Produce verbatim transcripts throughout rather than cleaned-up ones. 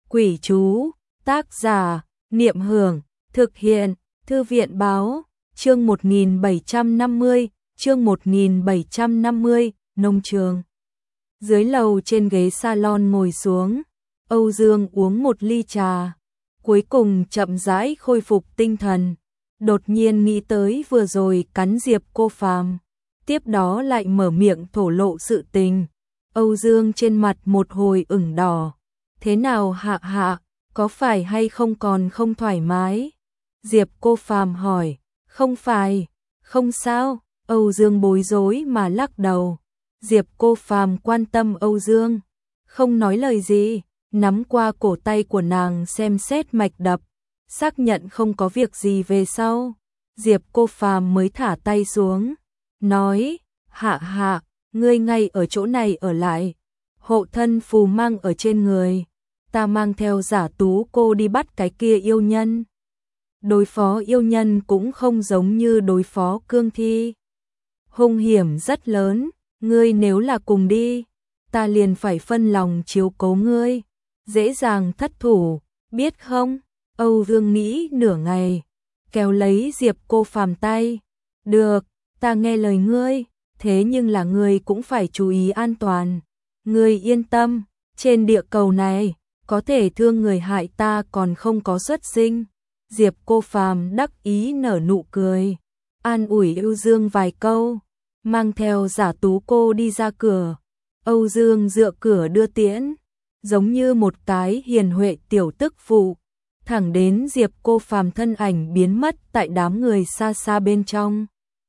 Quỷ chú, tác giả, Niệm Hưởng, thực hiện, Thư viện báo, chương một nghìn bảy trăm năm mươi, chương một nghìn bảy trăm năm mươi, nông trường. Dưới lầu trên ghế salon ngồi xuống, Âu Dương uống một ly trà, cuối cùng chậm rãi khôi phục tinh thần, đột nhiên nghĩ tới vừa rồi cắn Diệp Cô Phàm, tiếp đó lại mở miệng thổ lộ sự tình. Âu Dương trên mặt một hồi ửng đỏ. Thế nào Hạ Hạ, có phải hay không còn không thoải mái? Diệp Cô Phàm hỏi. Không phải, không sao. Âu Dương bối rối mà lắc đầu. Diệp Cô Phàm quan tâm Âu Dương, không nói lời gì, nắm qua cổ tay của nàng xem xét mạch đập, xác nhận không có việc gì về sau. Diệp Cô Phàm mới thả tay xuống, nói, Hạ Hạ, ngươi ngay ở chỗ này ở lại, hộ thân phù mang ở trên người, ta mang theo Giả Tú cô đi bắt cái kia yêu nhân. Đối phó yêu nhân cũng không giống như đối phó cương thi, hung hiểm rất lớn, ngươi nếu là cùng đi, ta liền phải phân lòng chiếu cố ngươi, dễ dàng thất thủ, biết không? Âu Dương nghĩ nửa ngày, kéo lấy Diệp Cô Phàm tay, được, ta nghe lời ngươi, thế nhưng là ngươi cũng phải chú ý an toàn, ngươi yên tâm, trên địa cầu này, có thể thương người hại ta còn không có xuất sinh. Diệp Cô Phàm đắc ý nở nụ cười, an ủi Âu Dương vài câu, mang theo Giả Tú cô đi ra cửa. Âu Dương dựa cửa đưa tiễn, giống như một cái hiền huệ tiểu tức phụ, thẳng đến Diệp Cô Phàm thân ảnh biến mất tại đám người xa xa bên trong.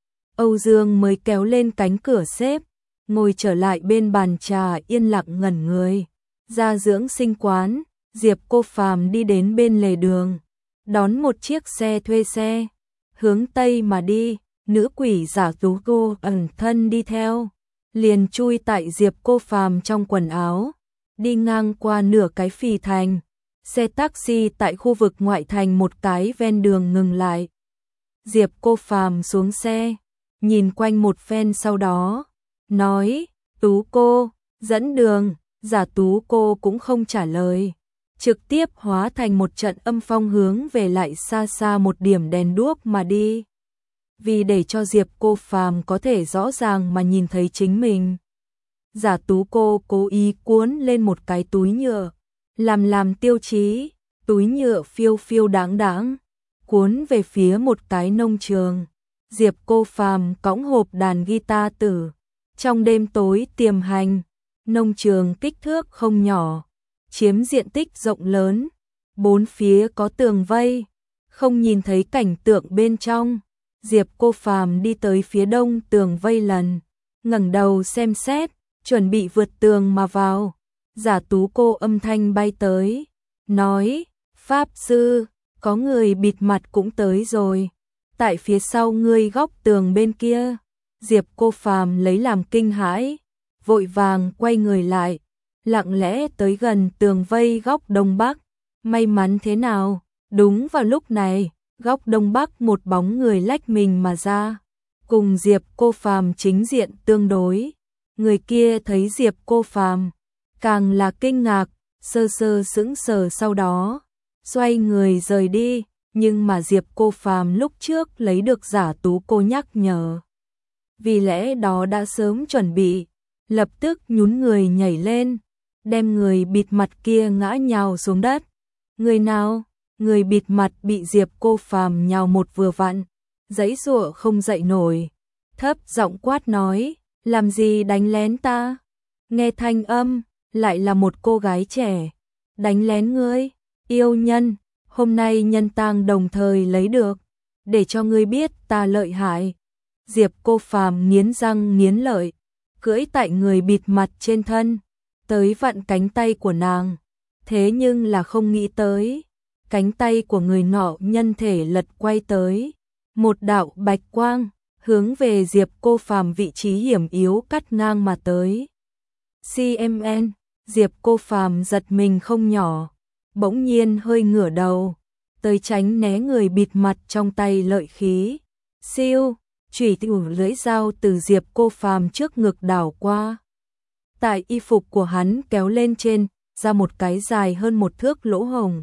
Âu Dương mới kéo lên cánh cửa xếp, ngồi trở lại bên bàn trà yên lặng ngẩn người. Ra dưỡng sinh quán, Diệp Cô Phàm đi đến bên lề đường, đón một chiếc xe thuê xe, hướng Tây mà đi, nữ quỷ Giả Tú cô ẩn thân đi theo, liền chui tại Diệp Cô Phàm trong quần áo, đi ngang qua nửa cái phì thành, xe taxi tại khu vực ngoại thành một cái ven đường ngừng lại. Diệp Cô Phàm xuống xe, nhìn quanh một phen sau đó, nói, Tú cô, dẫn đường. Giả Tú cô cũng không trả lời, trực tiếp hóa thành một trận âm phong hướng về lại xa xa một điểm đèn đuốc mà đi. Vì để cho Diệp Cô Phàm có thể rõ ràng mà nhìn thấy chính mình, Giả Tú cô cố ý cuốn lên một cái túi nhựa, làm làm tiêu chí, túi nhựa phiêu phiêu đáng đáng, cuốn về phía một cái nông trường. Diệp Cô Phàm cõng hộp đàn guitar tử, trong đêm tối tiềm hành. Nông trường kích thước không nhỏ, chiếm diện tích rộng lớn, bốn phía có tường vây, không nhìn thấy cảnh tượng bên trong. Diệp Cô Phàm đi tới phía đông tường vây lần, ngẩng đầu xem xét, chuẩn bị vượt tường mà vào. Giả Tú cô âm thanh bay tới, nói, Pháp sư, có người bịt mặt cũng tới rồi, tại phía sau ngươi góc tường bên kia. Diệp Cô Phàm lấy làm kinh hãi, vội vàng quay người lại, lặng lẽ tới gần tường vây góc đông bắc. May mắn thế nào, đúng vào lúc này, góc đông bắc một bóng người lách mình mà ra, cùng Diệp Cô Phàm chính diện tương đối. Người kia thấy Diệp Cô Phàm, càng là kinh ngạc, sơ sơ sững sờ, sau đó xoay người rời đi, nhưng mà Diệp Cô Phàm lúc trước lấy được Giả Tú cô nhắc nhở, vì lẽ đó đã sớm chuẩn bị, lập tức nhún người nhảy lên, đem người bịt mặt kia ngã nhào xuống đất. Người nào? Người bịt mặt bị Diệp Cô Phàm nhào một vừa vặn, giãy giụa không dậy nổi, thấp giọng quát nói, làm gì đánh lén ta? Nghe thanh âm, lại là một cô gái trẻ. Đánh lén ngươi? Yêu nhân, hôm nay nhân tang đồng thời lấy được, để cho ngươi biết ta lợi hại. Diệp Cô Phàm nghiến răng nghiến lợi, cưỡi tại người bịt mặt trên thân, tới vặn cánh tay của nàng. Thế nhưng là không nghĩ tới, cánh tay của người nọ nhân thể lật quay tới, một đạo bạch quang hướng về Diệp Cô Phàm vị trí hiểm yếu cắt ngang mà tới. xê em en, Diệp Cô Phàm giật mình không nhỏ, bỗng nhiên hơi ngửa đầu, tới tránh né người bịt mặt trong tay lợi khí. Siêu, chủy thủ lưỡi dao từ Diệp Cô Phàm trước ngực đảo qua. Tại y phục của hắn kéo lên trên, ra một cái dài hơn một thước lỗ hổng.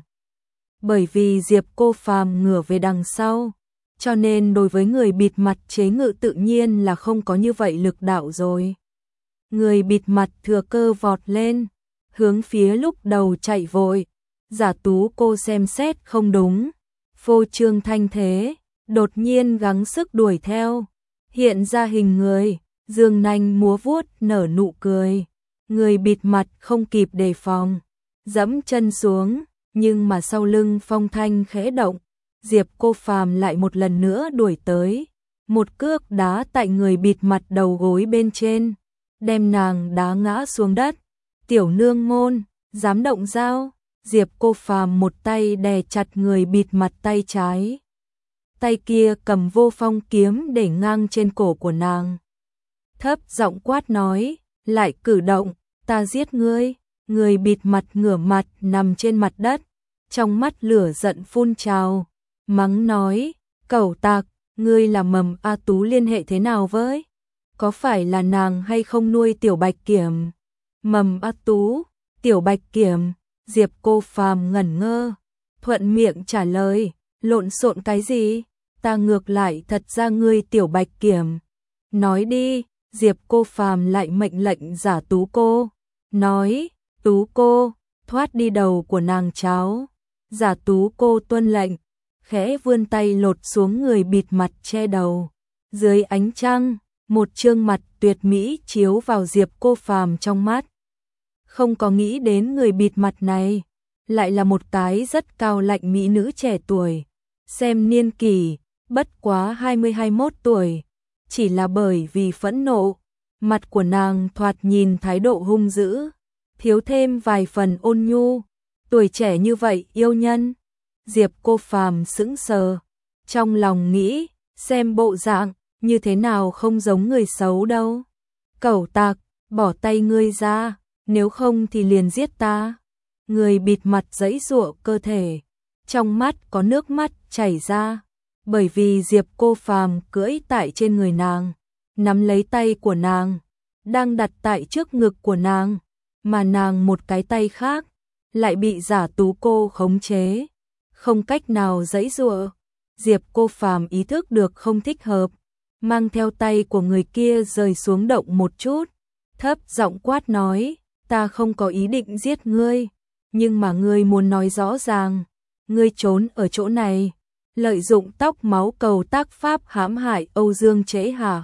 Bởi vì Diệp Cô Phàm ngửa về đằng sau, cho nên đối với người bịt mặt chế ngự tự nhiên là không có như vậy lực đạo rồi. Người bịt mặt thừa cơ vọt lên, hướng phía lúc đầu chạy vội. Giả Tú Cô xem xét không đúng, phô trương thanh thế, đột nhiên gắng sức đuổi theo, hiện ra hình người, dương nanh múa vuốt nở nụ cười. Người bịt mặt không kịp đề phòng, dẫm chân xuống, nhưng mà sau lưng phong thanh khẽ động, Diệp Cô Phàm lại một lần nữa đuổi tới, một cước đá tại người bịt mặt đầu gối bên trên, đem nàng đá ngã xuống đất. Tiểu nương môn, dám động dao. Diệp Cô Phàm một tay đè chặt người bịt mặt tay trái, tay kia cầm vô phong kiếm để ngang trên cổ của nàng. Thấp giọng quát nói, lại cử động, ta giết ngươi. Người bịt mặt ngửa mặt nằm trên mặt đất, trong mắt lửa giận phun trào, mắng nói, cẩu tặc, ngươi là Mầm A Tú liên hệ thế nào với? Có phải là nàng hay không nuôi Tiểu Bạch Kiểm? Mầm A Tú, Tiểu Bạch Kiểm. Diệp Cô Phàm ngẩn ngơ, thuận miệng trả lời, lộn xộn cái gì? Ta ngược lại thật ra ngươi Tiểu Bạch Kiểm. Nói đi. Diệp Cô Phàm lại mệnh lệnh Giả Tú Cô, nói, Tú Cô, thoát đi đầu của nàng cháu. Giả Tú Cô tuân lệnh, khẽ vươn tay lột xuống người bịt mặt che đầu. Dưới ánh trăng, một trương mặt tuyệt mỹ chiếu vào Diệp Cô Phàm trong mắt. Không có nghĩ đến người bịt mặt này lại là một cái rất cao lạnh mỹ nữ trẻ tuổi, xem niên kỷ bất quá hai mươi hai mốt tuổi, chỉ là bởi vì phẫn nộ, mặt của nàng thoạt nhìn thái độ hung dữ, thiếu thêm vài phần ôn nhu. Tuổi trẻ như vậy yêu nhân. Diệp Cô Phàm sững sờ, trong lòng nghĩ, xem bộ dạng như thế nào không giống người xấu đâu. Cẩu tặc, bỏ tay ngươi ra, nếu không thì liền giết ta. Người bịt mặt giãy giụa cơ thể, trong mắt có nước mắt chảy ra, bởi vì Diệp Cô Phàm cưỡi tại trên người nàng, nắm lấy tay của nàng, đang đặt tại trước ngực của nàng, mà nàng một cái tay khác lại bị Giả Tú Cô khống chế, không cách nào giãy giụa. Diệp Cô Phàm ý thức được không thích hợp, mang theo tay của người kia rời xuống động một chút, thấp giọng quát nói, ta không có ý định giết ngươi, nhưng mà ngươi muốn nói rõ ràng, ngươi trốn ở chỗ này, lợi dụng tóc máu cầu tác pháp hãm hại Âu Dương Trễ hả?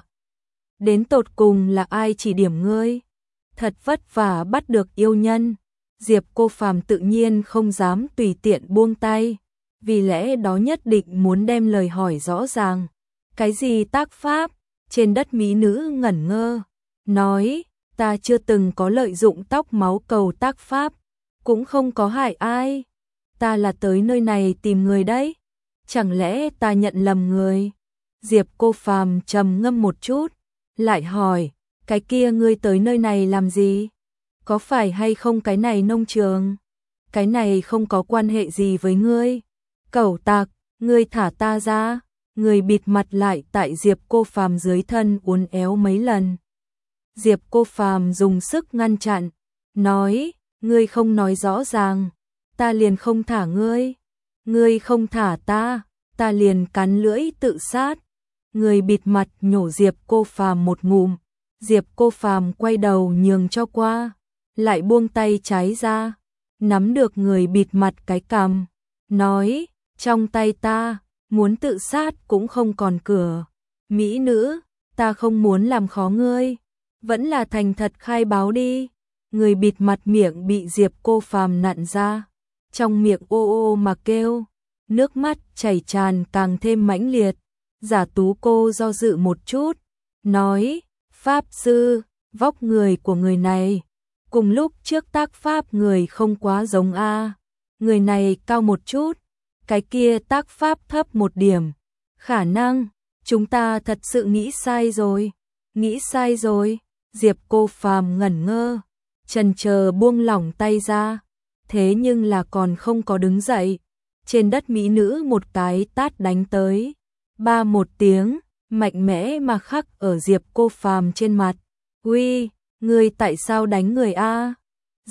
Đến tột cùng là ai chỉ điểm ngươi? Thật vất vả bắt được yêu nhân. Diệp Cô Phàm tự nhiên không dám tùy tiện buông tay, vì lẽ đó nhất định muốn đem lời hỏi rõ ràng. Cái gì tác pháp? Trên đất mỹ nữ ngẩn ngơ, nói, ta chưa từng có lợi dụng tóc máu cầu tác pháp, cũng không có hại ai. Ta là tới nơi này tìm người đấy. Chẳng lẽ ta nhận lầm người? Diệp Cô Phàm trầm ngâm một chút, lại hỏi, cái kia ngươi tới nơi này làm gì? Có phải hay không cái này nông trường? Cái này không có quan hệ gì với ngươi. Cẩu tặc, ngươi thả ta ra. Người bịt mặt lại tại Diệp Cô Phàm dưới thân uốn éo mấy lần. Diệp Cô Phàm dùng sức ngăn chặn, nói, ngươi không nói rõ ràng, ta liền không thả ngươi. Ngươi không thả ta, ta liền cắn lưỡi tự sát. Người bịt mặt nhổ Diệp Cô Phàm một ngụm, Diệp Cô Phàm quay đầu nhường cho qua, lại buông tay trái ra, nắm được người bịt mặt cái cằm, nói, trong tay ta, muốn tự sát cũng không còn cửa. Mỹ nữ, ta không muốn làm khó ngươi, vẫn là thành thật khai báo đi. Người bịt mặt miệng bị Diệp Cô Phàm nặn ra, trong miệng ô ô mà kêu, nước mắt chảy tràn càng thêm mãnh liệt. Giả Tú Cô do dự một chút, nói, pháp sư, vóc người của người này cùng lúc trước tác pháp người không quá giống a. Người này cao một chút, cái kia tác pháp thấp một điểm. Khả năng chúng ta thật sự nghĩ sai rồi. Nghĩ sai rồi. Diệp Cô Phàm ngẩn ngơ, chần chờ buông lỏng tay ra, thế nhưng là còn không có đứng dậy. Trên đất mỹ nữ một cái tát đánh tới, ba một tiếng, mạnh mẽ mà khắc ở Diệp Cô Phàm trên mặt. Uy, ngươi tại sao đánh người a?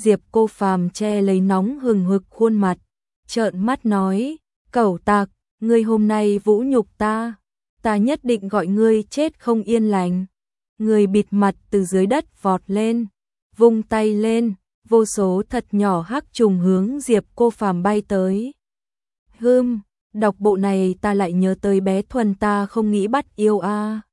Diệp Cô Phàm che lấy nóng hừng hực khuôn mặt, trợn mắt nói, cẩu tặc, ngươi hôm nay vũ nhục ta, ta nhất định gọi ngươi chết không yên lành. Người bịt mặt từ dưới đất vọt lên, vung tay lên, vô số thật nhỏ hắc trùng hướng Diệp Cô Phàm bay tới. Hừm, đọc bộ này ta lại nhớ tới bé Thuần ta không nghĩ bắt yêu a. À.